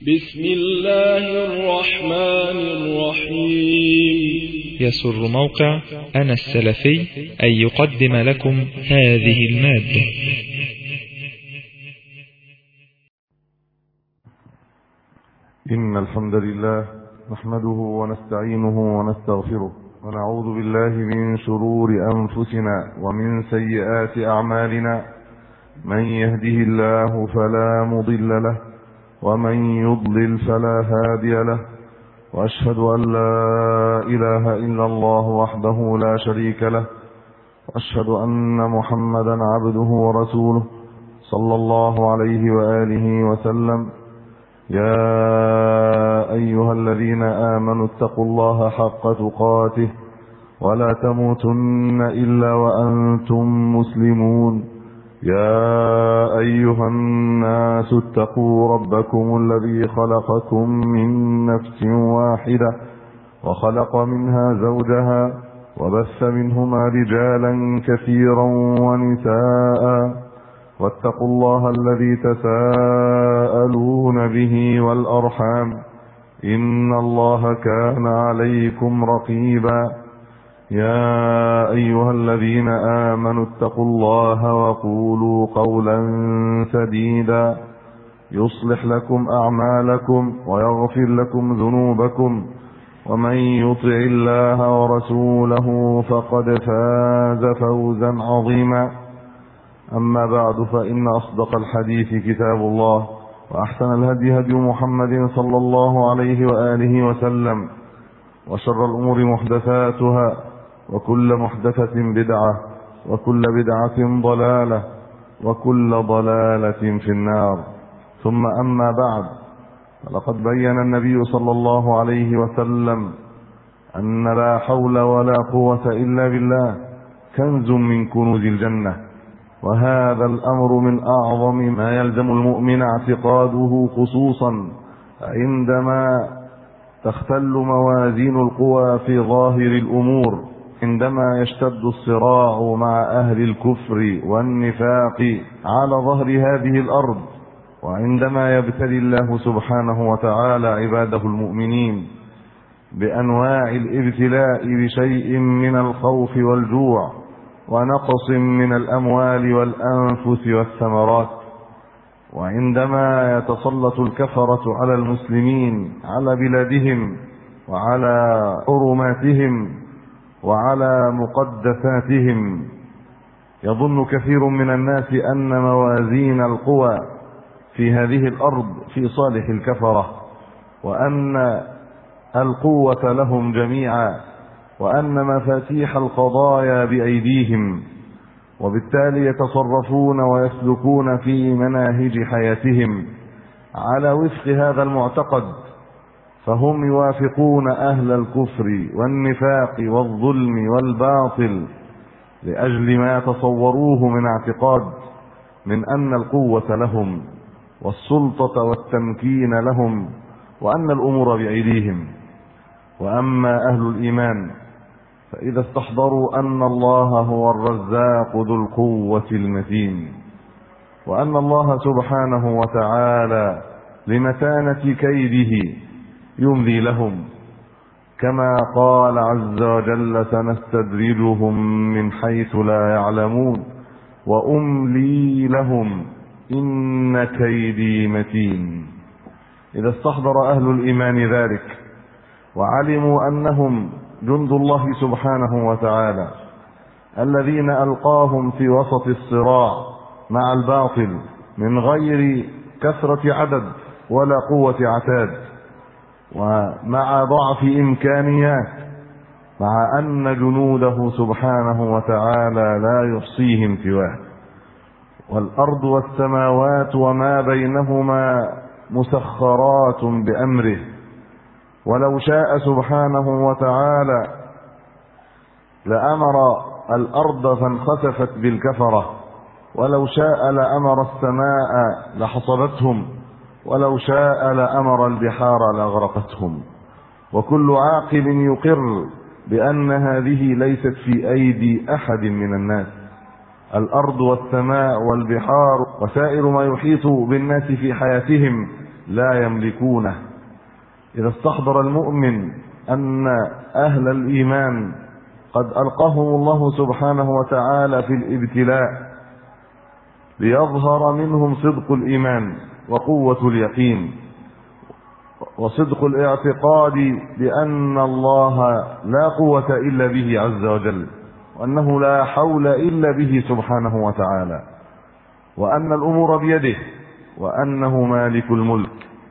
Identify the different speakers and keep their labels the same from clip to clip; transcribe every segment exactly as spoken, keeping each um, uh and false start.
Speaker 1: بسم الله الرحمن الرحيم.
Speaker 2: يسر موقع أنا السلفي أن يقدم لكم هذه المادة.
Speaker 3: إن الحمد لله نحمده ونستعينه ونستغفره ونعوذ بالله من شرور أنفسنا ومن سيئات أعمالنا. من يهده الله فلا مضل له ومن يضلل فلا هادي له، وأشهد أن لا إله إلا الله وحده لا شريك له، وأشهد أن محمدا عبده ورسوله صلى الله عليه وآله وسلم. يا أيها الذين آمنوا اتقوا الله حق تقاته ولا تموتن إلا وأنتم مسلمون. يا أيها الناس اتقوا ربكم الذي خلقكم من نفس واحدة وخلق منها زوجها وبث منهما رجالا كثيرا ونساء، واتقوا الله الذي تساءلون به والأرحام إن الله كان عليكم رقيبا. يا أيها الذين آمنوا اتقوا الله وقولوا قولا سديدا يصلح لكم أعمالكم ويغفر لكم ذنوبكم، ومن يطع الله ورسوله فقد فاز فوزا عظيما. أما بعد، فإن أصدق الحديث كتاب الله، وأحسن الهدي هدي محمد صلى الله عليه وآله وسلم، وشر الأمور محدثاتها، وكل محدثة بدعة، وكل بدعة ضلالة، وكل ضلالة في النار. ثم أما بعد، فلقد بين النبي صلى الله عليه وسلم أن لا حول ولا قوة إلا بالله كنز من كنوز الجنة، وهذا الأمر من أعظم ما يلزم المؤمن اعتقاده، خصوصا عندما تختل موازين القوى في ظاهر الأمور، عندما يشتد الصراع مع أهل الكفر والنفاق على ظهر هذه الأرض، وعندما يبتلي الله سبحانه وتعالى عباده المؤمنين بأنواع الابتلاء بشيء من الخوف والجوع ونقص من الأموال والأنفس والثمرات، وعندما يتسلط الكفرة على المسلمين على بلادهم وعلى حرماتهم وعلى مقدساتهم، يظن كثير من الناس أن موازين القوى في هذه الأرض في صالح الكفرة، وأن القوة لهم جميعا، وأن مفاتيح القضايا بأيديهم، وبالتالي يتصرفون ويسلكون في مناهج حياتهم على وفق هذا المعتقد، فهم يوافقون أهل الكفر والنفاق والظلم والباطل لأجل ما تصوروه من اعتقاد من أن القوة لهم والسلطة والتمكين لهم، وأن الأمور بأيديهم. وأما أهل الإيمان فإذا استحضروا أن الله هو الرزاق ذو القوة المتين، وأن الله سبحانه وتعالى لمتانة كيده يمضي لهم، كما قال عز وجل: سنستدرجهم من حيث لا يعلمون وأملي لهم إن كيدي متين. إذا استحضر أهل الإيمان ذلك وعلموا أنهم جند الله سبحانه وتعالى الذين ألقاهم في وسط الصراع مع الباطل من غير كثرة عدد ولا قوة عتاد، ومع ضعف إمكانيات، مع أن جنوده سبحانه وتعالى لا يحصيهم سواه، والأرض والسماوات وما بينهما مسخرات بأمره، ولو شاء سبحانه وتعالى لأمر الأرض فانخسفت بالكفرة، ولو شاء لأمر السماء لحصبتهم، ولو شاء لأمر البحار لأغرقتهم. وكل عاقل يقر بأن هذه ليست في أيدي أحد من الناس. الأرض والسماء والبحار وسائر ما يحيط بالناس في حياتهم لا يملكونه. إذا استحضر المؤمن أن أهل الإيمان قد ألقاهم الله سبحانه وتعالى في الابتلاء ليظهر منهم صدق الإيمان وقوة اليقين وصدق الاعتقاد بأن الله لا قوة إلا به عز وجل، وأنه لا حول إلا به سبحانه وتعالى، وأن الأمور بيده، وأنه مالك الملك.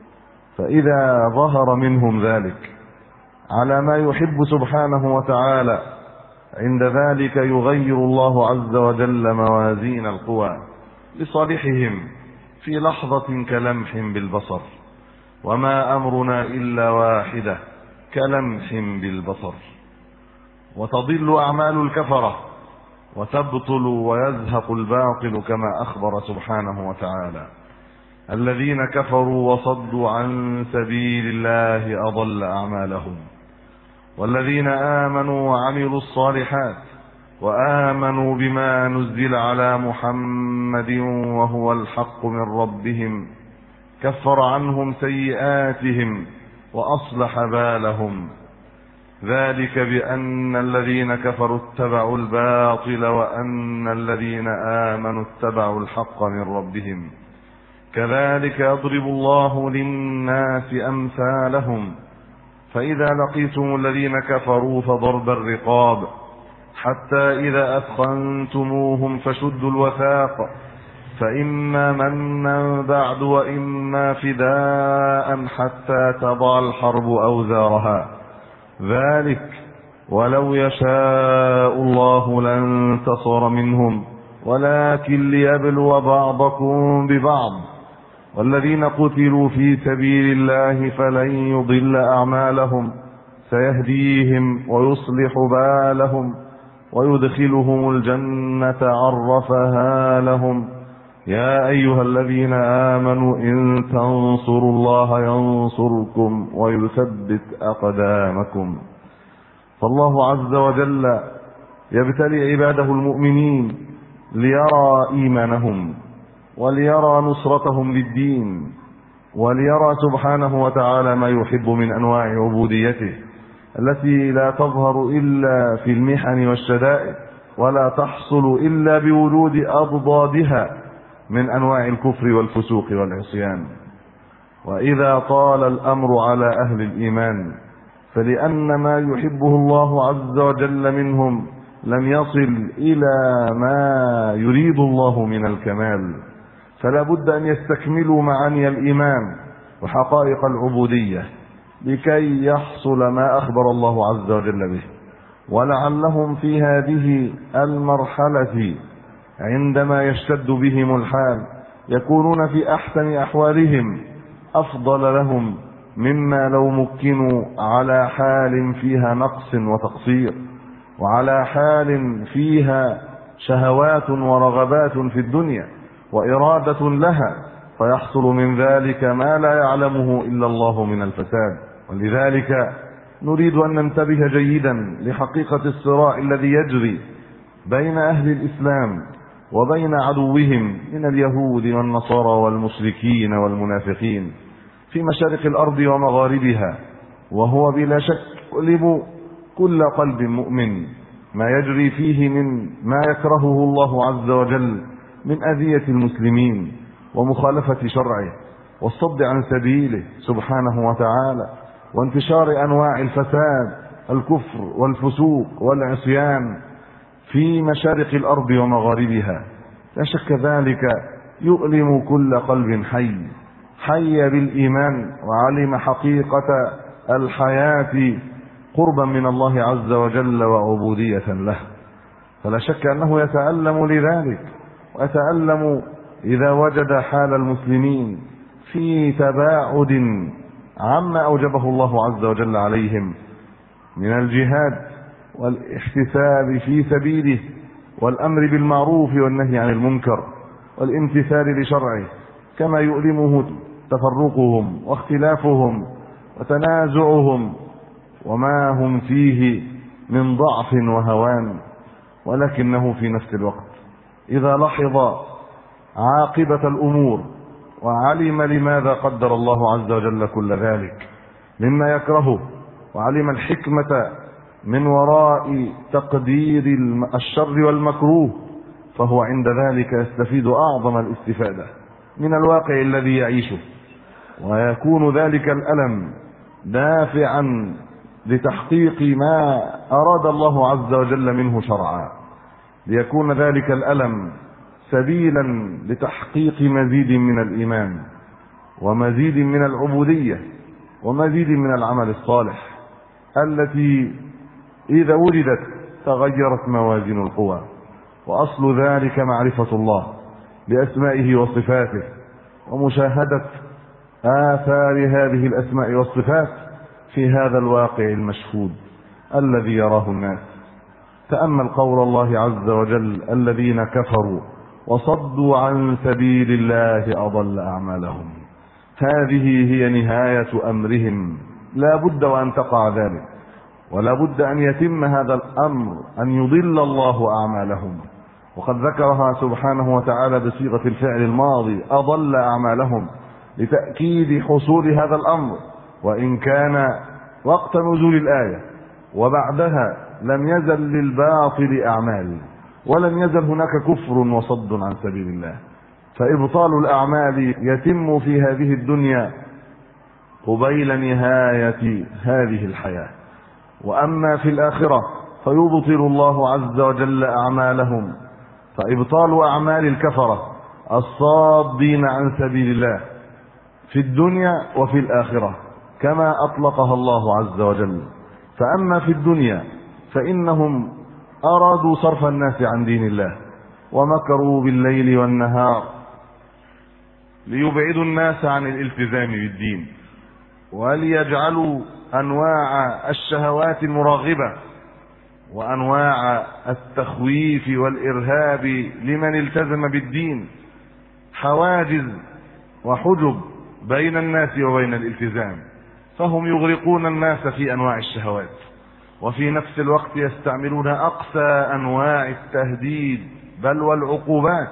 Speaker 3: فإذا ظهر منهم ذلك على ما يحب سبحانه وتعالى، عند ذلك يغير الله عز وجل موازين القوى لصالحهم في لحظة كلمح بالبصر، وما أمرنا إلا واحدة كلمح بالبصر. وتضل أعمال الكفرة وتبطل ويزهق الباطل كما أخبر سبحانه وتعالى: الذين كفروا وصدوا عن سبيل الله أضل أعمالهم، والذين آمنوا وعملوا الصالحات وآمنوا بما نزل على محمد وهو الحق من ربهم كفر عنهم سيئاتهم وأصلح بالهم، ذلك بأن الذين كفروا اتبعوا الباطل وأن الذين آمنوا اتبعوا الحق من ربهم، كذلك يضرب الله للناس أمثالهم، فإذا لقيتم الذين كفروا فضرب الرقاب حتى إذا أثخنتموهم فشدوا الوثاق، فإما منا بعد وإما فداء حتى تضع الحرب أوزارها، ذلك ولو يشاء الله لانتصر منهم ولكن ليبلو بعضكم ببعض، والذين قتلوا في سبيل الله فلن يضل أعمالهم سيهديهم ويصلح بالهم ويدخلهم الجنة عرفها لهم. يا أيها الذين آمنوا إن تنصروا الله ينصركم ويثبت أقدامكم. فالله عز وجل يبتلي عباده المؤمنين ليرى إيمانهم وليرى نصرتهم للدين، وليرى سبحانه وتعالى ما يحب من أنواع عبوديته التي لا تظهر إلا في المحن والشدائد، ولا تحصل إلا بوجود أضدادها من أنواع الكفر والفسوق والعصيان. وإذا طال الأمر على أهل الإيمان فلأن ما يحبه الله عز وجل منهم لم يصل إلى ما يريد الله من الكمال، فلا بد أن يستكملوا معاني الإيمان وحقائق العبودية لكي يحصل ما أخبر الله عز وجل به. ولعلهم في هذه المرحلة عندما يشتد بهم الحال يكونون في أحسن أحوالهم أفضل لهم مما لو مكنوا على حال فيها نقص وتقصير، وعلى حال فيها شهوات ورغبات في الدنيا وإرادة لها، فيحصل من ذلك ما لا يعلمه إلا الله من الفساد. ولذلك نريد أن ننتبه جيدا لحقيقة الصراع الذي يجري بين أهل الإسلام وبين عدوهم من اليهود والنصارى والمشركين والمنافقين في مشارق الأرض ومغاربها، وهو بلا شك يؤلم كل قلب مؤمن ما يجري فيه من ما يكرهه الله عز وجل من أذية المسلمين ومخالفة شرعه والصد عن سبيله سبحانه وتعالى، وانتشار أنواع الفساد الكفر والفسوق والعصيان في مشارق الأرض ومغاربها. لا شك ذلك يؤلم كل قلب حي حي بالإيمان وعلم حقيقة الحياة قربا من الله عز وجل وعبودية له، فلا شك أنه يتألم لذلك، ويتألم إذا وجد حال المسلمين في تباعد عما أوجبه الله عز وجل عليهم من الجهاد والاحتساب في سبيله والأمر بالمعروف والنهي عن المنكر والامتثال لشرعه، كما يؤلمه تفرقهم واختلافهم وتنازعهم وما هم فيه من ضعف وهوان. ولكنه في نفس الوقت إذا لحظ عاقبة الأمور وعلم لماذا قدر الله عز وجل كل ذلك مما يكرهه، وعلم الحكمة من وراء تقدير الشر والمكروه، فهو عند ذلك يستفيد أعظم الاستفادة من الواقع الذي يعيشه، ويكون ذلك الألم دافعا لتحقيق ما أراد الله عز وجل منه شرعا، ليكون ذلك الألم سبيلا لتحقيق مزيد من الإيمان ومزيد من العبودية ومزيد من العمل الصالح، التي إذا وجدت تغيرت موازين القوى. وأصل ذلك معرفة الله بأسمائه وصفاته، ومشاهدة آثار هذه الأسماء والصفات في هذا الواقع المشهود الذي يراه الناس. تأمل قول الله عز وجل: الذين كفروا وصدوا عن سبيل الله أضل أعمالهم. هذه هي نهاية أمرهم، لا بد وأن تقع ذلك، ولا بد أن يتم هذا الأمر، أن يضل الله أعمالهم. وقد ذكرها سبحانه وتعالى بصيغة الفعل الماضي: أضل أعمالهم، لتأكيد حصول هذا الأمر، وإن كان وقت نزول الآية وبعدها لم يزل للباطل أعمال، ولم يزل هناك كفر وصد عن سبيل الله. فإبطال الأعمال يتم في هذه الدنيا قبيل نهاية هذه الحياة، وأما في الآخرة فيبطل الله عز وجل أعمالهم. فإبطال أعمال الكفرة الصادين عن سبيل الله في الدنيا وفي الآخرة كما أطلقها الله عز وجل. فأما في الدنيا فإنهم أرادوا صرف الناس عن دين الله، ومكروا بالليل والنهار ليبعدوا الناس عن الالتزام بالدين، وليجعلوا أنواع الشهوات المراغبة وأنواع التخويف والإرهاب لمن التزم بالدين حواجز وحجب بين الناس وبين الالتزام، فهم يغرقون الناس في أنواع الشهوات، وفي نفس الوقت يستعملون أقصى أنواع التهديد بل والعقوبات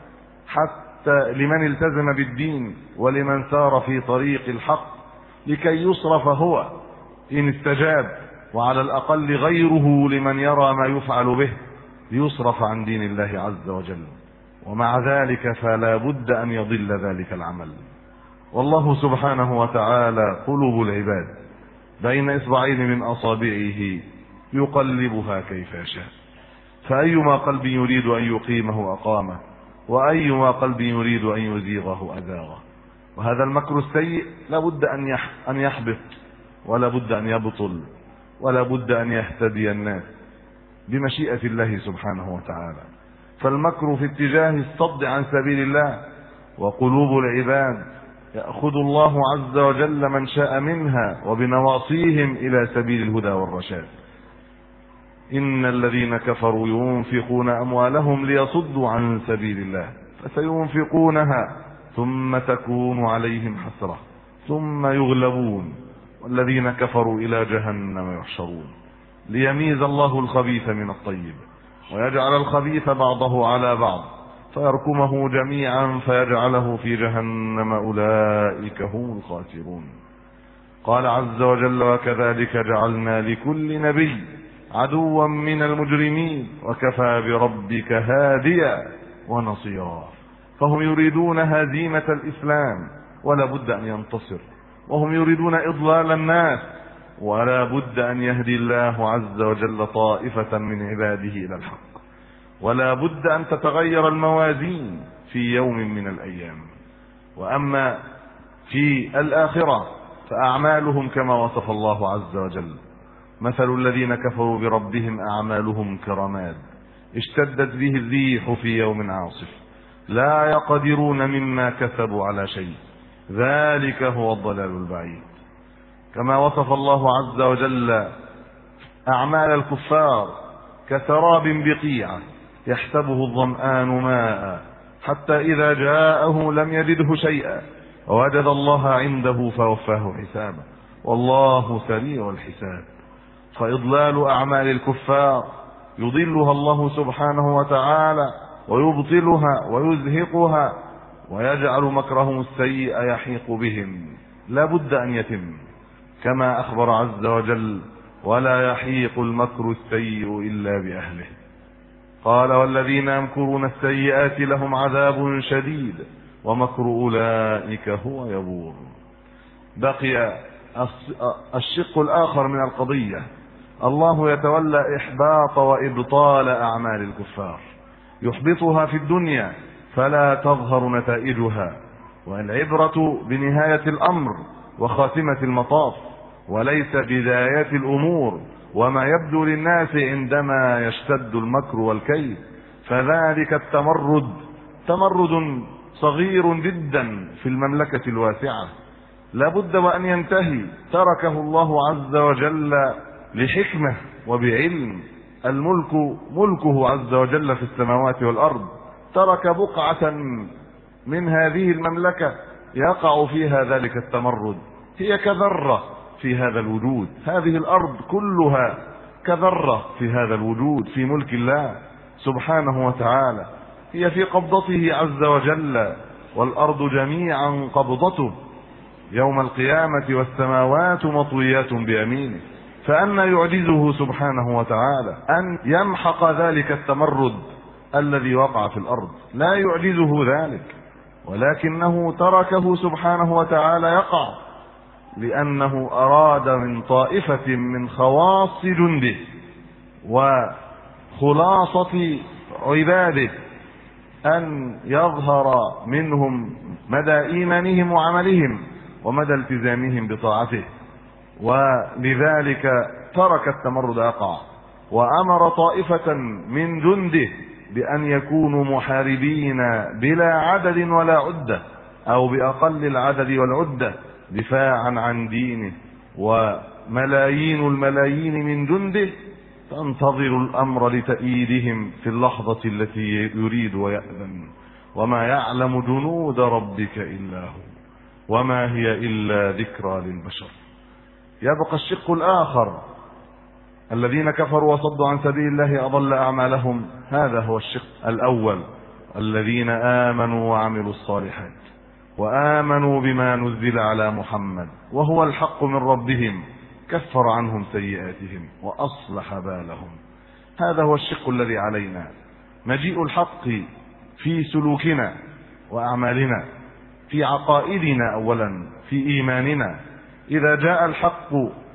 Speaker 3: حتى لمن التزم بالدين ولمن سار في طريق الحق، لكي يصرف هو إن استجاب، وعلى الأقل غيره لمن يرى ما يفعل به ليصرف عن دين الله عز وجل. ومع ذلك فلا بد أن يضل ذلك العمل. والله سبحانه وتعالى قلوب العباد بين إصبعين من أصابعه يقلبها كيف يشاء، فأيما قلب يريد أن يقيمه أقامه، وأيما قلب يريد أن يزيغه أزاغه. وهذا المكر السيء لا بد أن يحبط، ولا بد أن يبطل، ولا بد أن يهتدي الناس بمشيئة الله سبحانه وتعالى. فالمكر في اتجاه الصد عن سبيل الله، وقلوب العباد يأخذ الله عز وجل من شاء منها وبنواصيهم إلى سبيل الهدى والرشاد. إن الذين كفروا ينفقون أموالهم ليصدوا عن سبيل الله فسينفقونها ثم تكون عليهم حسرة ثم يغلبون والذين كفروا إلى جهنم يحشرون، ليميز الله الخبيث من الطيب ويجعل الخبيث بعضه على بعض فيركمه جميعا فيجعله في جهنم، أولئك هم الخاسرون. قال عز وجل: وكذلك جعلنا لكل نبي عدوا من المجرمين وكفى بربك هاديا ونصيرا. فهم يريدون هزيمة الإسلام ولا بد أن ينتصر، وهم يريدون إضلال الناس ولا بد أن يهدي الله عز وجل طائفة من عباده إلى الحق، ولا بد أن تتغير الموازين في يوم من الأيام. وأما في الآخرة فأعمالهم كما وصف الله عز وجل: مثل الذين كفروا بربهم أعمالهم كرماد اشتدت به الريح في يوم عاصف لا يقدرون مما كسبوا على شيء ذلك هو الضلال البعيد. كما وصف الله عز وجل أعمال الكفار كسراب بقيعة يحسبه الظمآن ماء حتى إذا جاءه لم يجده شيئا ووجد الله عنده فوفاه حسابه والله سريع الحساب. فإضلال أعمال الكفار يضلها الله سبحانه وتعالى ويبطلها ويزهقها ويجعل مكرهم السيء يحيق بهم. لا بد أن يتم كما أخبر عز وجل: ولا يحيق المكر السيء إلا بأهله. قال: والذين يمكرون السيئات لهم عذاب شديد ومكر أولئك هو يبور. بقي الشق الآخر من القضية: الله يتولى إحباط وإبطال أعمال الكفار، يحبطها في الدنيا فلا تظهر نتائجها، والعبرة بنهاية الأمر وخاتمة المطاف وليس بداية الأمور وما يبدو للناس عندما يشتد المكر والكيد. فذلك التمرد تمرد صغير جدا في المملكة الواسعة لا بد وأن ينتهي، تركه الله عز وجل لحكمة وبعلم. الملك ملكه عز وجل في السماوات والأرض، ترك بقعة من هذه المملكة يقع فيها ذلك التمرد، هي كذرة في هذا الوجود. هذه الأرض كلها كذرة في هذا الوجود في ملك الله سبحانه وتعالى، هي في قبضته عز وجل، والأرض جميعا قبضته يوم القيامة والسماوات مطويات بيمينه. فأن يعجزه سبحانه وتعالى أن يمحق ذلك التمرد الذي وقع في الأرض؟ لا يعجزه ذلك، ولكنه تركه سبحانه وتعالى يقع لأنه أراد من طائفة من خواص جنده وخلاصة عباده أن يظهر منهم مدى إيمانهم وعملهم ومدى التزامهم بطاعته، ولذلك ترك التمرد يقع، وأمر طائفة من جنده بأن يكونوا محاربين بلا عدد ولا عدة أو بأقل العدد والعدة دفاعا عن دينه، وملايين الملايين من جنده تنتظر الأمر لتأييدهم في اللحظة التي يريد ويأذن. وما يعلم جنود ربك إلا هو وما هي إلا ذكرى للبشر. يبقى الشق الآخر: الذين كفروا وصدوا عن سبيل الله أضل أعمالهم. هذا هو الشق الأول: الذين آمنوا وعملوا الصالحات وآمنوا بما نزل على محمد وهو الحق من ربهم كفر عنهم سيئاتهم وأصلح بالهم. هذا هو الشق الذي علينا: مجيء الحق في سلوكنا وأعمالنا، في عقائدنا أولا، في إيماننا. إذا جاء الحق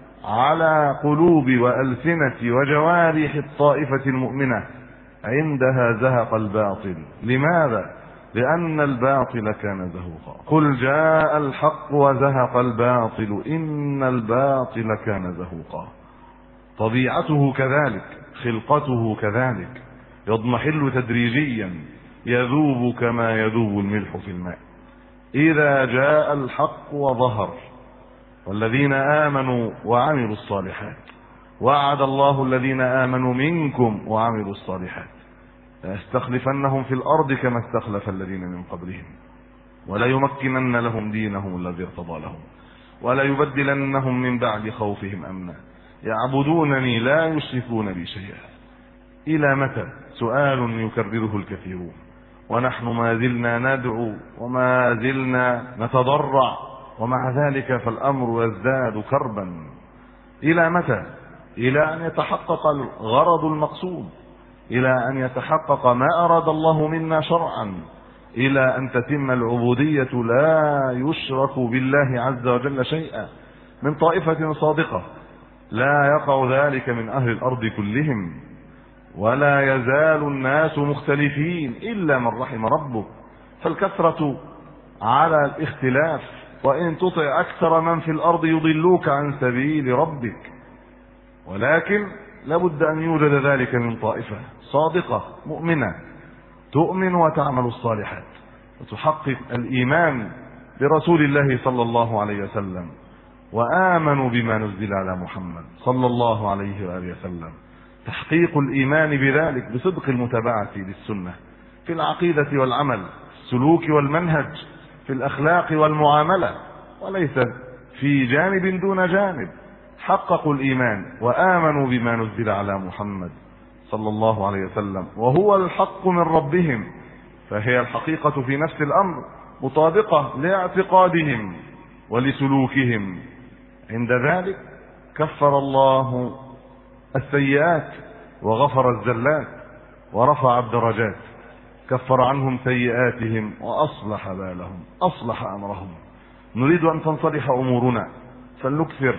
Speaker 3: على قلوب وألسنة وجوارح الطائفة المؤمنة عندها زهق الباطل. لماذا؟ لأن الباطل كان زهوقا. قل جاء الحق وزهق الباطل إن الباطل كان زهوقا. طبيعته كذلك، خلقته كذلك، يضمحل تدريجيا، يذوب كما يذوب الملح في الماء. إذا جاء الحق وظهر: والذين آمنوا وعملوا الصالحات وعد الله الذين آمنوا منكم وعملوا الصالحات ليستخلفنهم في الأرض كما استخلف الذين من قبلهم وليمكنن لهم دينهم الذي ارتضى لهم وليبدلنهم من بعد خوفهم أمنا يعبدونني لا يشركون بي شيئا. إلى متى؟ سؤال يكرره الكثيرون، ونحن ما زلنا ندعو وما زلنا نتضرع، ومع ذلك فالأمر يزداد كربا. إلى متى؟ إلى أن يتحقق الغرض المقصود، إلى أن يتحقق ما أراد الله منا شرعا، إلى أن تتم العبودية لا يشرك بالله عز وجل شيئا من طائفة صادقة. لا يقع ذلك من أهل الأرض كلهم، ولا يزال الناس مختلفين إلا من رحم ربك، فالكثرة على الاختلاف، وإن تطع أكثر من في الأرض يضلوك عن سبيل ربك. ولكن لابد أن يوجد ذلك من طائفة صادقة مؤمنة تؤمن وتعمل الصالحات وتحقق الإيمان برسول الله صلى الله عليه وسلم، وآمنوا بما نزل على محمد صلى الله عليه وآله وسلم. تحقيق الإيمان بذلك بصدق المتابعة للسنة في العقيدة والعمل، السلوك والمنهج، في الأخلاق والمعاملة، وليس في جانب دون جانب. حققوا الإيمان وآمنوا بما نزل على محمد صلى الله عليه وسلم وهو الحق من ربهم، فهي الحقيقة في نفس الأمر مطابقة لاعتقادهم ولسلوكهم. عند ذلك كفر الله السيئات وغفر الزلات ورفع الدرجات، كفر عنهم سيئاتهم وأصلح بالهم، أصلح أمرهم. نريد أن تنصلح أمورنا فلنكثر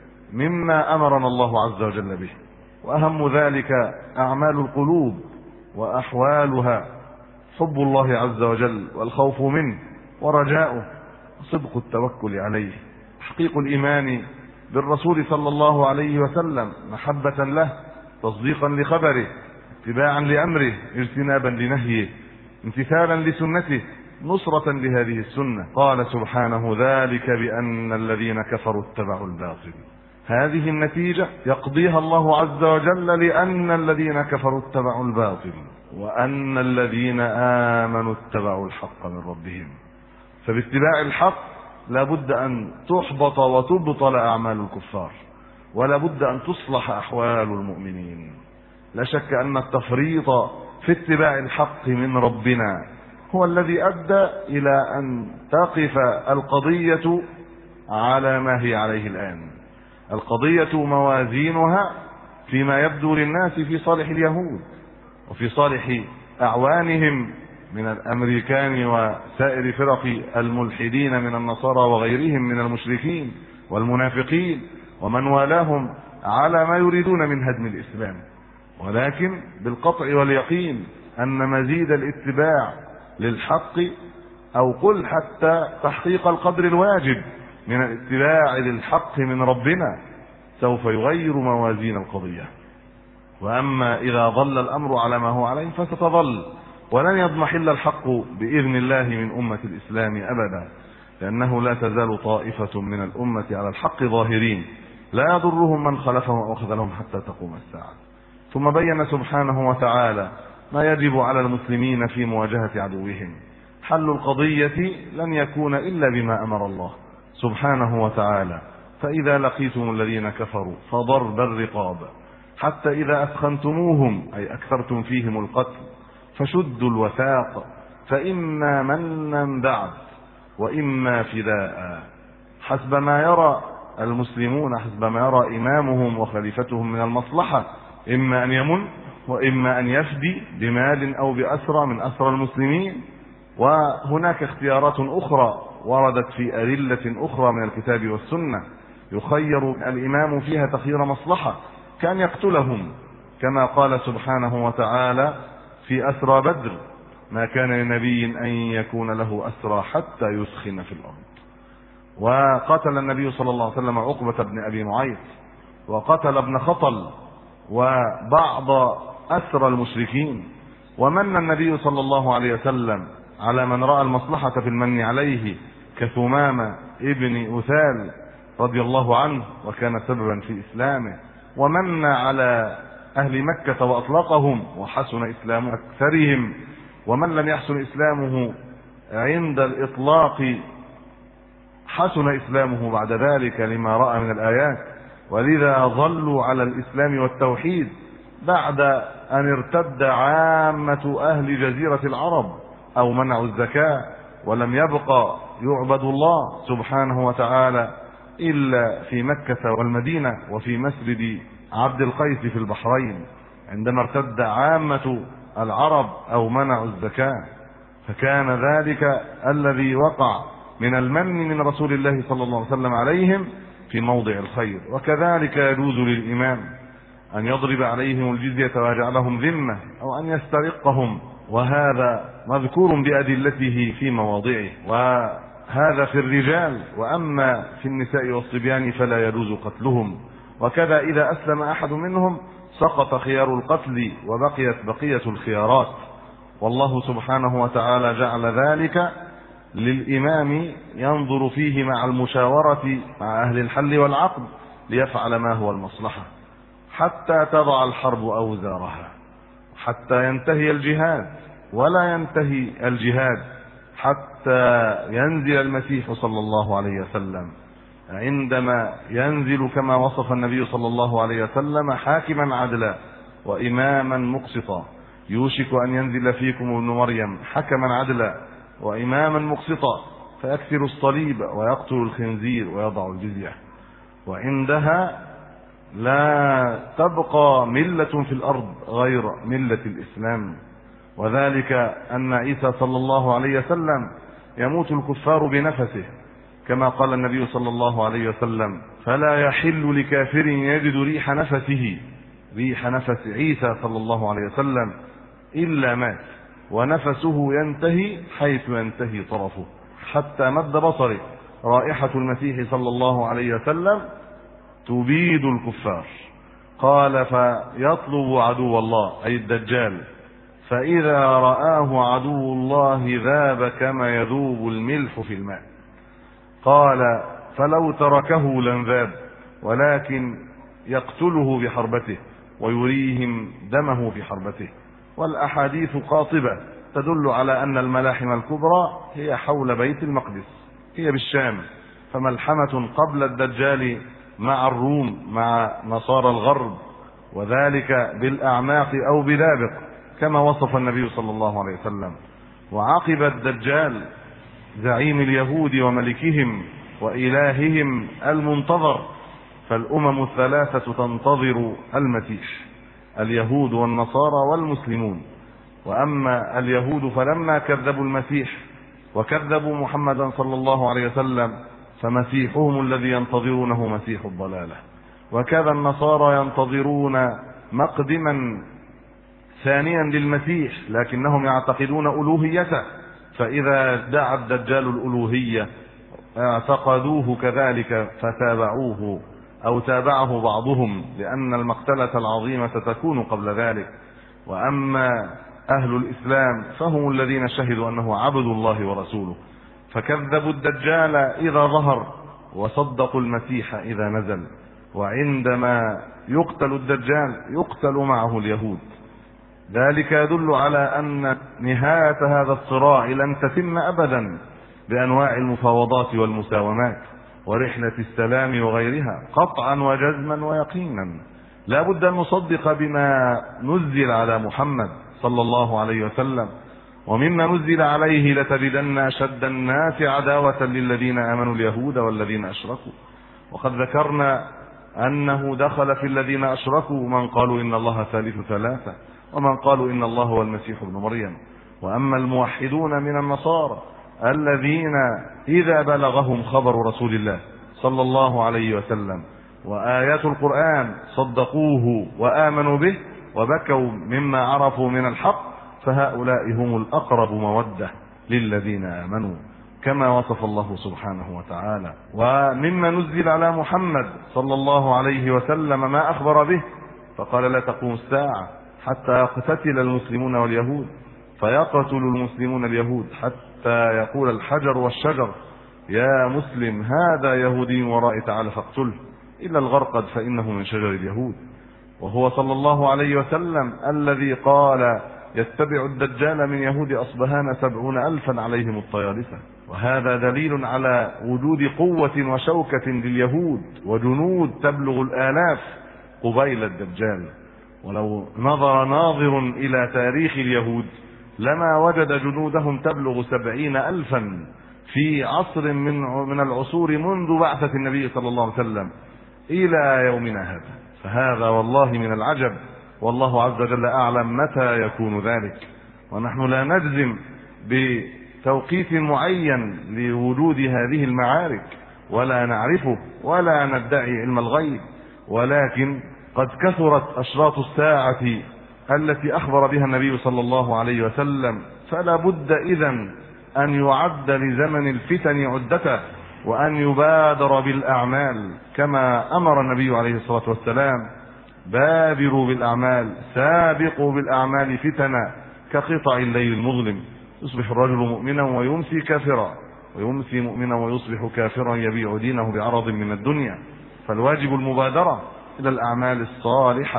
Speaker 3: مما أمرنا الله عز وجل به، وأهم ذلك أعمال القلوب وأحوالها، حب الله عز وجل والخوف منه ورجاؤه، صدق التوكل عليه، تحقيق الإيمان بالرسول صلى الله عليه وسلم، محبة له، تصديقا لخبره، اتباعا لأمره، اجتنابا لنهيه، امتثالا لسنته، نصرة لهذه السنة. قال سبحانه: ذلك بأن الذين كفروا اتبعوا الباطل. هذه النتيجة يقضيها الله عز وجل لأن الذين كفروا اتبعوا الباطل وأن الذين آمنوا اتبعوا الحق من ربهم. فباتباع الحق لا بد أن تحبط وتبطل أعمال الكفار، ولا بد أن تصلح أحوال المؤمنين. لا شك أن التفريط في اتباع الحق من ربنا هو الذي أدى إلى أن تقف القضية على ما هي عليه الآن. القضية موازينها فيما يبدو للناس في صالح اليهود وفي صالح أعوانهم من الأمريكان وسائر فرق الملحدين من النصارى وغيرهم من المشركين والمنافقين ومن والاهم على ما يريدون من هدم الإسلام. ولكن بالقطع واليقين أن مزيد الاتباع للحق، أو قل حتى تحقيق القدر الواجب من الاتباع للحق من ربنا، سوف يغير موازين القضية. وأما إذا ظل الأمر على ما هو عليه فستظل، ولن يضمحل الحق بإذن الله من أمة الإسلام أبدا، لأنه لا تزال طائفة من الأمة على الحق ظاهرين لا يضرهم من خلفهم أو خذلهم حتى تقوم الساعة. ثم بين سبحانه وتعالى ما يجب على المسلمين في مواجهة عدوهم. حل القضية لن يكون إلا بما أمر الله سبحانه وتعالى: فإذا لقيتم الذين كفروا فضرب الرقاب حتى إذا أثخنتموهم، أي أكثرتم فيهم القتل، فشدوا الوثاق، فإما منا بعد وإما فداء، حسب ما يرى المسلمون، حسب ما يرى إمامهم وخليفتهم من المصلحة، إما أن يمن وإما أن يفدي بمال أو بأسرى من أسرى المسلمين. وهناك اختيارات أخرى وردت في أدلة أخرى من الكتاب والسنة يخير الإمام فيها تخيير مصلحة، كان يقتلهم، كما قال سبحانه وتعالى في أسرى بدر: ما كان لنبي أن يكون له أسرى حتى يسخن في الأرض. وقتل النبي صلى الله عليه وسلم عقبة بن أبي معيط، وقتل ابن خطل وبعض أسرى المشركين. ومن النبي صلى الله عليه وسلم على من رأى المصلحة في المن عليه كثمامة ابن أثال رضي الله عنه وكان سببا في إسلامه، ومن على أهل مكة وأطلقهم وحسن إسلام أكثرهم، ومن لم يحسن إسلامه عند الإطلاق حسن إسلامه بعد ذلك لما رأى من الآيات، ولذا ظلوا على الإسلام والتوحيد بعد أن ارتد عامة أهل جزيرة العرب أو منعوا الزكاة، ولم يبقى يعبد الله سبحانه وتعالى إلا في مكة والمدينة وفي مسجد عبد القيس في البحرين، عندما ارتد عامة العرب أو منعوا الزكاة. فكان ذلك الذي وقع من المن من رسول الله صلى الله عليه وسلم عليهم في موضع الخير. وكذلك يجوز للإمام أن يضرب عليهم الجزية ويجعلهم ذمة، أو أن يسترقهم، وهذا مذكور بأدلته في مواضعه، وهذا في الرجال. وأما في النساء والصبيان فلا يجوز قتلهم. وكذا إذا أسلم أحد منهم سقط خيار القتل وبقيت بقية الخيارات. والله سبحانه وتعالى جعل ذلك للإمام ينظر فيه مع المشاورة مع أهل الحل والعقد ليفعل ما هو المصلحة، حتى تضع الحرب أوزارها، حتى ينتهي الجهاد. ولا ينتهي الجهاد حتى ينزل المسيح صلى الله عليه وسلم، عندما ينزل كما وصف النبي صلى الله عليه وسلم حاكما عدلا وإماما مقسطا. يوشك أن ينزل فيكم ابن مريم حكما عدلا وإماما مقسطا فيكسر الصليب ويقتل الخنزير ويضع الجزية. وعندها لا تبقى ملة في الأرض غير ملة الإسلام، وذلك أن عيسى صلى الله عليه وسلم يموت الكفار بنفسه، كما قال النبي صلى الله عليه وسلم: فلا يحل لكافر يجد ريح نفسه ريح نفس عيسى صلى الله عليه وسلم إلا مات، ونفسه ينتهي حيث ينتهي طرفه، حتى مد بصره رائحة المسيح صلى الله عليه وسلم تبيد الكفار. قال: فيطلب عدو الله أي الدجال، فإذا رآه عدو الله ذاب كما يذوب الملح في الماء. قال: فلو تركه لانذاب، ولكن يقتله بحربته ويريهم دمه في حربته. والأحاديث قاطبة تدل على أن الملاحم الكبرى هي حول بيت المقدس، هي بالشام، فملحمة قبل الدجال مع الروم مع نصارى الغرب، وذلك بالأعماق أو بدابق كما وصف النبي صلى الله عليه وسلم. وعقب الدجال زعيم اليهود وملكهم وإلههم المنتظر، فالأمم الثلاثة تنتظر المسيح، اليهود والنصارى والمسلمون. وأما اليهود فلما كذبوا المسيح وكذبوا محمدا صلى الله عليه وسلم فمسيحهم الذي ينتظرونه مسيح الضلالة، وكذا النصارى ينتظرون مقدما ثانيا للمسيح لكنهم يعتقدون ألوهيته، فإذا ادعى الدجال الألوهية اعتقدوه كذلك فتابعوه أو تابعه بعضهم، لأن المقتلة العظيمة ستكون قبل ذلك. وأما أهل الإسلام فهم الذين شهدوا أنه عبد الله ورسوله، فكذبوا الدجال إذا ظهر وصدقوا المسيح إذا نزل. وعندما يقتل الدجال يقتل معه اليهود. ذلك يدل على أن نهاية هذا الصراع لن تتم أبدا بأنواع المفاوضات والمساومات ورحلة السلام وغيرها، قطعا وجزما ويقينا. لا بد أن نصدق بما نزل على محمد صلى الله عليه وسلم، ومما نزل عليه لتجدن أشد الناس عداوة للذين آمنوا اليهود والذين أشركوا. وقد ذكرنا أنه دخل في الذين أشركوا من قالوا إن الله ثالث ثلاثة، ومن قالوا إن الله هو المسيح ابن مريم. وأما الموحدون من النصارى الذين إذا بلغهم خبر رسول الله صلى الله عليه وسلم وآيات القرآن صدقوه وآمنوا به وبكوا مما عرفوا من الحق، فهؤلاء هم الأقرب مودة للذين آمنوا، كما وصف الله سبحانه وتعالى. ومما نزل على محمد صلى الله عليه وسلم ما أخبر به، فقال: لا تقوم الساعة حتى يقتتل المسلمون واليهود، فيقتل المسلمون اليهود حتى يقول الحجر والشجر: يا مسلم هذا يهودي ورائي تعالى فاقتله، إلا الغرقد فإنه من شجر اليهود. وهو صلى الله عليه وسلم الذي قال: يتبع الدجال من يهود أصبهان سبعون ألفا عليهم الطيالسة. وهذا دليل على وجود قوة وشوكة لليهود وجنود تبلغ الآلاف قبيل الدجال. ولو نظر ناظر إلى تاريخ اليهود لما وجد جنودهم تبلغ سبعين ألفا في عصر من من العصور منذ بعثة النبي صلى الله عليه وسلم إلى يومنا هذا. فهذا والله من العجب، والله عز وجل أعلم متى يكون ذلك. ونحن لا نجزم بتوقيت معين لوجود هذه المعارك ولا نعرفه ولا ندعي علم الغيب، ولكن قد كثرت أشراط الساعة التي أخبر بها النبي صلى الله عليه وسلم، فلا بد إذن أن يعد لزمن الفتن عدته وأن يبادر بالأعمال كما أمر النبي عليه الصلاة والسلام: بادروا بالأعمال، سابقوا بالأعمال فتنا كقطع الليل المظلم، يصبح الرجل مؤمنا ويمسي كافرا، ويمسي مؤمنا ويصبح كافرا يبيع دينه بعرض من الدنيا. فالواجب المبادرة إلى الأعمال الصالحة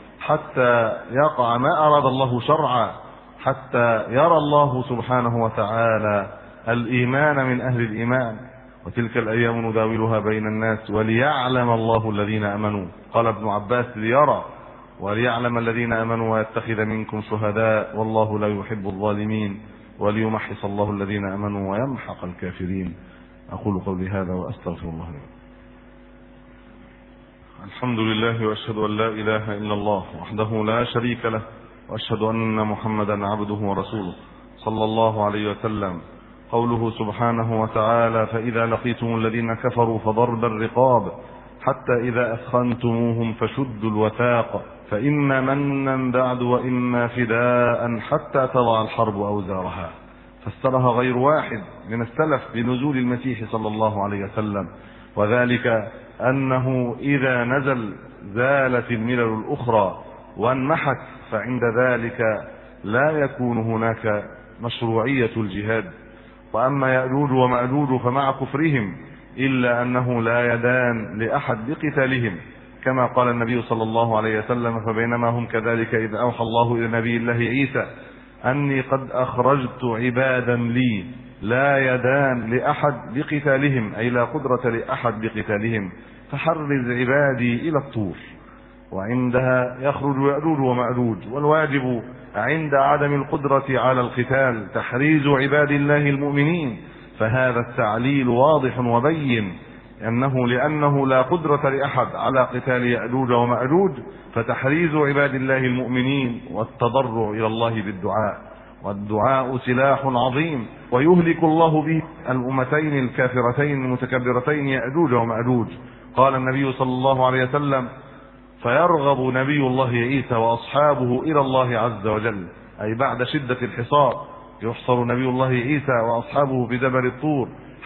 Speaker 3: حتى يقع ما أراد الله شرعا، حتى يرى الله سبحانه وتعالى الإيمان من أهل الإيمان. وتلك الأيام نداولها بين الناس وليعلم الله الذين آمنوا، قال ابن عباس: ليرى وليعلم الذين آمنوا ويتخذ منكم شهداء والله لا يحب الظالمين. وليمحص الله الذين آمنوا ويمحق الكافرين. أقول قولي هذا وأستغفر الله لي. الحمد لله، وأشهد أن لا إله إلا الله وحده لا شريك له، وأشهد أن محمدا عبده ورسوله صلى الله عليه وسلم. قوله سبحانه وتعالى: فإذا لقيتم الذين كفروا فضرب الرقاب حتى إذا أثخنتموهم فشدوا الوثاق فإن منا بعد وإما فداء حتى تضع الحرب أوزارها. فسرها غير واحد من السلف بنزول المسيح صلى الله عليه وسلم، وذلك أنه إذا نزل زالت الملل الأخرى وانمحت، فعند ذلك لا يكون هناك مشروعية الجهاد. وأما يأجوج ومأجوج فمع كفرهم إلا أنه لا يدان لأحد بقتالهم، كما قال النبي صلى الله عليه وسلم: فبينما هم كذلك إذ أوحى الله إلى نبي الله عيسى أني قد أخرجت عبادا لي لا يدان لأحد بقتالهم، أي لا قدرة لأحد بقتالهم، فحرز عبادي إلى الطور. وعندها يخرج يأجوج ومأجوج، والواجب عند عدم القدرة على القتال تحريز عباد الله المؤمنين. فهذا التعليل واضح وبين أنه لأنه لا قدرة لأحد على قتال يأجوج ومأجوج، فتحريز عباد الله المؤمنين والتضرع إلى الله بالدعاء، والدعاء سلاح عظيم ويهلك الله به الأمتين الكافرتين المتكبرتين يأجوج ومأجوج. قال النبي صلى الله عليه وسلم: فيرغب نبي الله عيسى وأصحابه إلى الله عز وجل، أي بعد شدة الحصار يحصر نبي الله عيسى وأصحابه بجبل الطور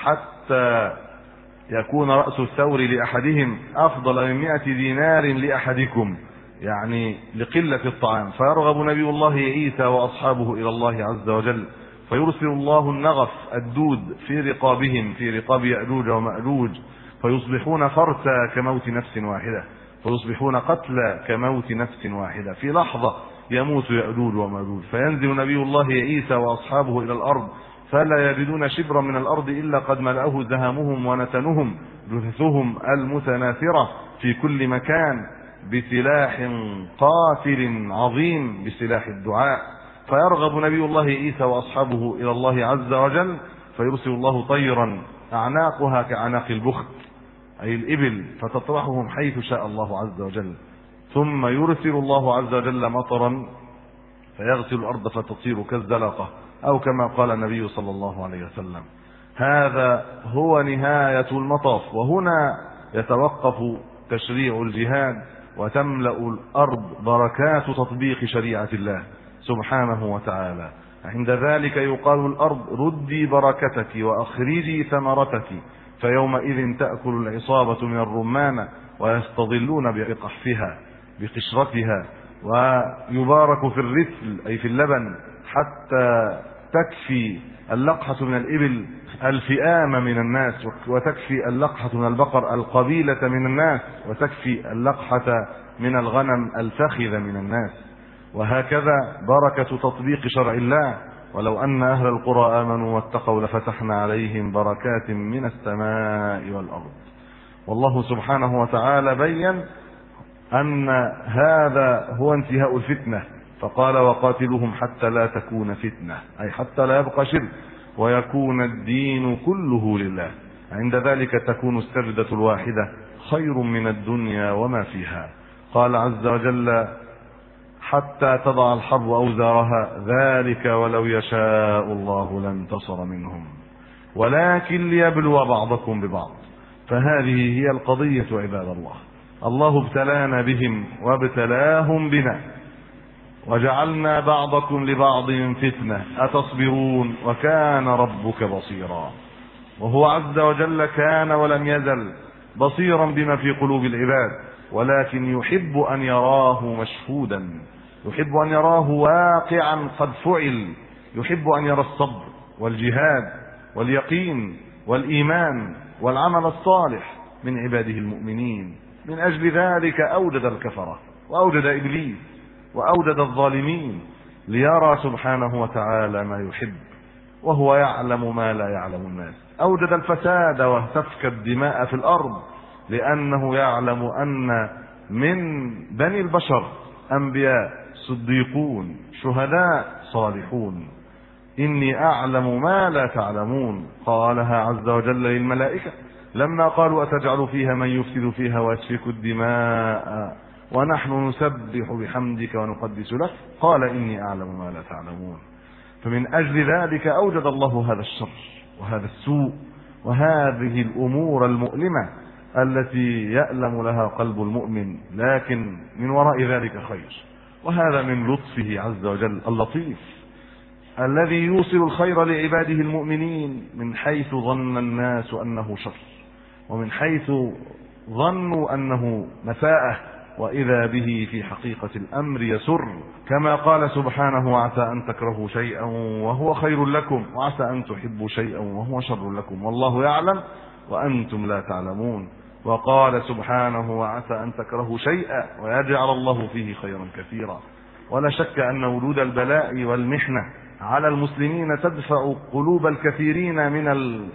Speaker 3: حتى يكون رأس الثور لأحدهم أفضل من مئة دينار لأحدكم، يعني لقلة الطعام. فيرغب نبي الله عيسى وأصحابه إلى الله عز وجل، فيرسل الله النغف الدود في رقابهم، في رقاب يأجوج ومأجوج، فيصبحون فرسا كموت نفس واحدة، فيصبحون قتلى كموت نفس واحدة، في لحظة يموت يأجوج ومأجوج. فينزل نبي الله عيسى وأصحابه إلى الأرض فلا يجدون شبرا من الأرض إلا قد ملأه زهامهم ونتنهم، جثثهم المتناثرة في كل مكان، بسلاح قاتل عظيم، بسلاح الدعاء. فيرغب نبي الله عيسى وأصحابه إلى الله عز وجل، فيرسل الله طيرا أعناقها كأعناق البخت، أي الإبل، فتطرحهم حيث شاء الله عز وجل. ثم يرسل الله عز وجل مطرا فيغسل الأرض فتصير كالزلقة، أو كما قال النبي صلى الله عليه وسلم. هذا هو نهاية المطاف، وهنا يتوقف تشريع الجهاد وتملأ الأرض بركات تطبيق شريعة الله سبحانه وتعالى. عند ذلك يقال الأرض ردي بركتك وأخرجي ثمرتك، فيومئذ تأكل العصابة من الرمان ويستظلون بقحفها بقشرتها، ويبارك في الرسل أي في اللبن حتى تكفي اللقحة من الإبل الفئام من الناس، وتكفي اللقحة من البقر القبيلة من الناس، وتكفي اللقحة من الغنم الفخذ من الناس. وهكذا بركة تطبيق شرع الله: ولو أن أهل القرى آمنوا واتقوا لفتحنا عليهم بركات من السماء والأرض. والله سبحانه وتعالى بين أن هذا هو انتهاء الفتنة، فقال: وقاتلهم حتى لا تكون فتنة، أي حتى لا يبقى شرك ويكون الدين كله لله. عند ذلك تكون السجدة الواحدة خير من الدنيا وما فيها. قال عز وجل: حتى تضع الحرب أوزارها ذلك ولو يشاء الله لانتصر منهم ولكن ليبلو بعضكم ببعض. فهذه هي القضية عباد الله. الله ابتلانا بهم وابتلاهم بنا، وجعلنا بعضكم لبعض فتنة أتصبرون وكان ربك بصيرا. وهو عز وجل كان ولم يزل بصيرا بما في قلوب العباد، ولكن يحب أن يراه مشهودا، يحب أن يراه واقعا قد فعل، يحب أن يرى الصبر والجهاد واليقين والإيمان والعمل الصالح من عباده المؤمنين. من أجل ذلك أوجد الكفرة وأوجد إبليس وأوجد الظالمين، ليرى سبحانه وتعالى ما يحب، وهو يعلم ما لا يعلم الناس. أوجد الفساد وسفك الدماء في الأرض، لأنه يعلم أن من بني البشر أنبياء، صديقون، شهداء، صالحون. إني أعلم ما لا تعلمون. قالها عز وجل للملائكة لما قالوا أتجعل فيها من يفسد فيها ويسفك الدماء ونحن نسبح بحمدك ونقدس لك قال إني أعلم ما لا تعلمون. فمن أجل ذلك أوجد الله هذا الشر وهذا السوء وهذه الأمور المؤلمة التي يألم لها قلب المؤمن، لكن من وراء ذلك خير. وهذا من لطفه عز وجل اللطيف الذي يوصل الخير لعباده المؤمنين من حيث ظن الناس أنه شر ومن حيث ظنوا أنه مساءة، وإذا به في حقيقة الأمر يسر، كما قال سبحانه وعسى أن تكرهوا شيئا وهو خير لكم وعسى أن تحبوا شيئا وهو شر لكم والله يعلم وأنتم لا تعلمون. وقال سبحانه وعسى أن تكرهوا شيئا ويجعل الله فيه خيرا كثيرا. ولا شك أن وجود البلاء والمحنة على المسلمين تدفع قلوب الكثيرين من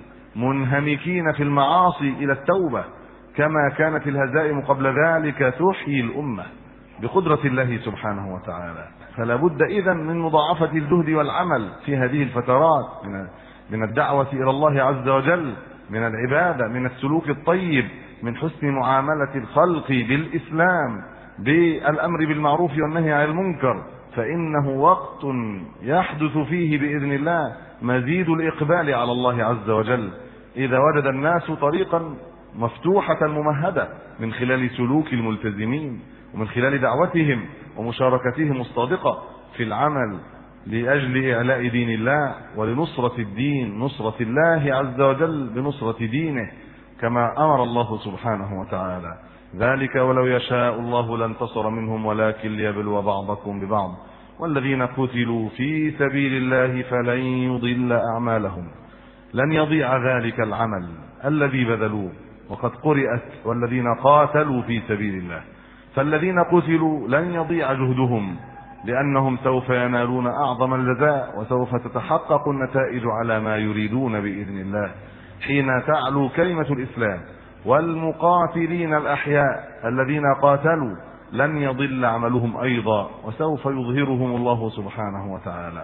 Speaker 3: المنهمكين في المعاصي إلى التوبة، كما كانت الهزائم قبل ذلك تحيي الأمة بقدرة الله سبحانه وتعالى. فلا بد إذن من مضاعفة الجهد والعمل في هذه الفترات من الدعوة إلى الله عز وجل، من العبادة، من السلوك الطيب، من حسن معاملة الخلق بالإسلام، بالأمر بالمعروف والنهي عن المنكر، فإنه وقت يحدث فيه بإذن الله مزيد الإقبال على الله عز وجل إذا وجد الناس طريقا مفتوحة ممهدة من خلال سلوك الملتزمين ومن خلال دعوتهم ومشاركتهم الصادقة في العمل لأجل إعلاء دين الله ولنصرة الدين، نصرة الله عز وجل بنصرة دينه كما أمر الله سبحانه وتعالى ذلك. ولو يشاء الله لانتصر منهم ولكن ليبلو بعضكم ببعض والذين قتلوا في سبيل الله فلن يضل أعمالهم. لن يضيع ذلك العمل الذي بذلوه، وقد قرأت والذين قاتلوا في سبيل الله، فالذين قتلوا لن يضيع جهدهم لأنهم سوف ينالون أعظم الجزاء وسوف تتحقق النتائج على ما يريدون بإذن الله حين تعلو كلمة الإسلام. والمقاتلين الأحياء الذين قاتلوا لن يضل عملهم أيضا وسوف يظهرهم الله سبحانه وتعالى.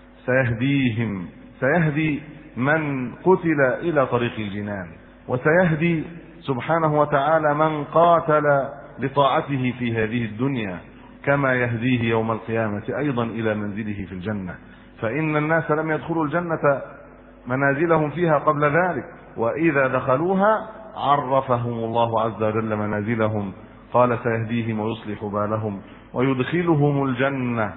Speaker 3: سيهديهم سيهدي من قتل إلى طريق الجنان، وسيهدي سبحانه وتعالى من قاتل لطاعته في هذه الدنيا، كما يهديه يوم القيامة أيضا إلى منزله في الجنة. فإن الناس لم يدخلوا الجنة منازلهم فيها قبل ذلك، وإذا دخلوها عرفهم الله عز وجل منازلهم، قال سيهديهم ويصلح بالهم ويدخلهم الجنة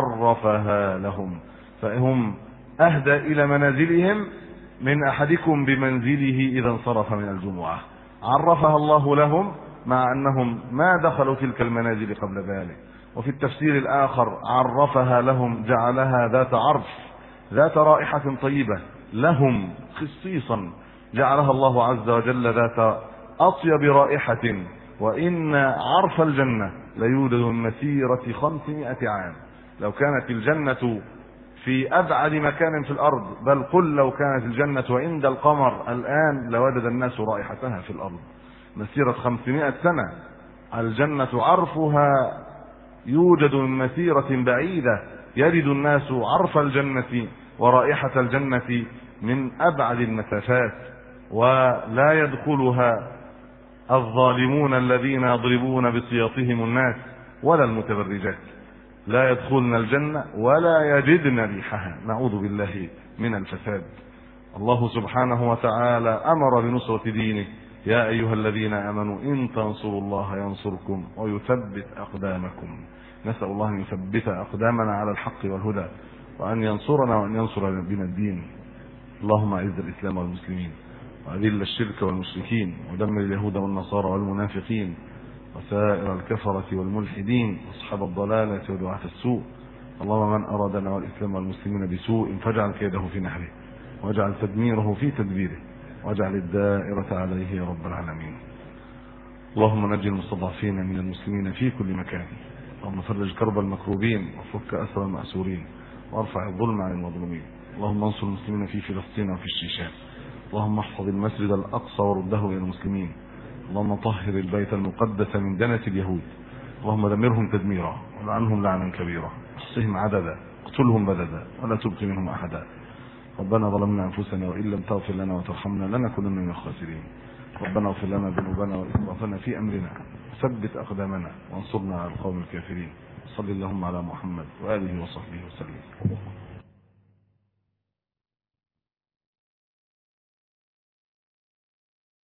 Speaker 3: عرفها لهم. فهم أهدى إلى منازلهم من أحدكم بمنزله إذا انصرف من الجمعة، عرفها الله لهم مع أنهم ما دخلوا تلك المنازل قبل ذلك. وفي التفسير الآخر عرفها لهم جعلها ذات عرف، ذات رائحة طيبة لهم خصيصا، جعلها الله عز وجل ذات أطيب رائحة. وإن عرف الجنة ليوجد من مسيرة خمسمائة عام. لو كانت الجنة في أبعد مكان في الأرض، بل قل لو كانت الجنة عند القمر الآن لوجد الناس رائحتها في الأرض مسيرة خمسمائة سنة. الجنة عرفها يوجد من مسيرة بعيدة، يجد الناس عرف الجنة ورائحة الجنة من أبعد المسافات، ولا يدخلها الظالمون الذين يضربون بسياطهم الناس ولا المتبرجات، لا يدخلن الجنة ولا يجدن ريحها، نعوذ بالله من الفساد. الله سبحانه وتعالى أمر بنصرة دينه: يا أيها الذين آمنوا إن تنصروا الله ينصركم ويثبت أقدامكم. نسأل الله أن يثبت أقدامنا على الحق والهدى، وأن ينصرنا وأن ينصر بنا الدين. اللهم أعز الإسلام والمسلمين، وأذل الشرك والمشركين، ودمر اليهود والنصارى والمنافقين وسائر الكفرة والملحدين وأصحاب الضلالة ودعاة السوء. اللهم من أرادنا والإسلام والمسلمين بسوء فاجعل كيده في نحره، واجعل تدميره في تدبيره، واجعل الدائرة عليه يا رب العالمين. اللهم نجي المستضعفين من المسلمين في كل مكان، اللهم فرج كرب المكروبين وفك أسر المأسورين وارفع الظلم عن المظلومين. اللهم انصر المسلمين في فلسطين وفي الشيشان. اللهم احفظ المسجد الأقصى ورده إلى المسلمين. اللهم طهر البيت المقدس من دنس اليهود. اللهم دمرهم تدميرا ولعنهم لعنا كبيرا، احصهم عددا اقتلهم بددا ولا تبق منهم أحدا. ربنا ظلمنا أنفسنا وإن لم تغفر لنا وترحمنا لنكونن من الخاسرين. ربنا اغفر لنا ذنوبنا وإسرافنا في أمرنا ثبت أقدامنا وانصرنا على القوم الكافرين. صل اللهم على محمد وآله وصحبه وسلم.